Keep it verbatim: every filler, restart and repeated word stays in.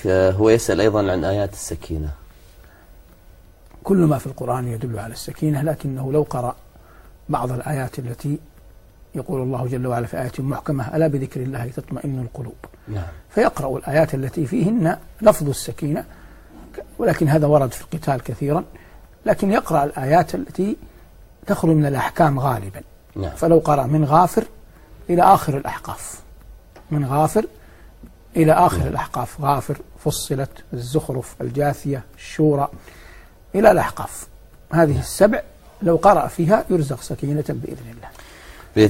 هو يسأل أيضا عن آيات السكينة. كل ما في القرآن يدل على السكينة، لكنه لو قرأ بعض الآيات التي يقول الله جل وعلا في آية محكمة: ألا بذكر الله تطمئن القلوب. نعم. فيقرأ الآيات التي فيهن لفظ السكينة، ولكن هذا ورد في القتال كثيرا، لكن يقرأ الآيات التي تخلو من الأحكام غالبا. نعم. فلو قرأ من غافر إلى آخر الأحقاف، من غافر إلى آخر نعم. الأحقاف، غافر، فصلت، الزخرف، الجاثية، الشورى، إلى الأحقاف، هذه السبع لو قرأ فيها يرزق سكينة بإذن الله.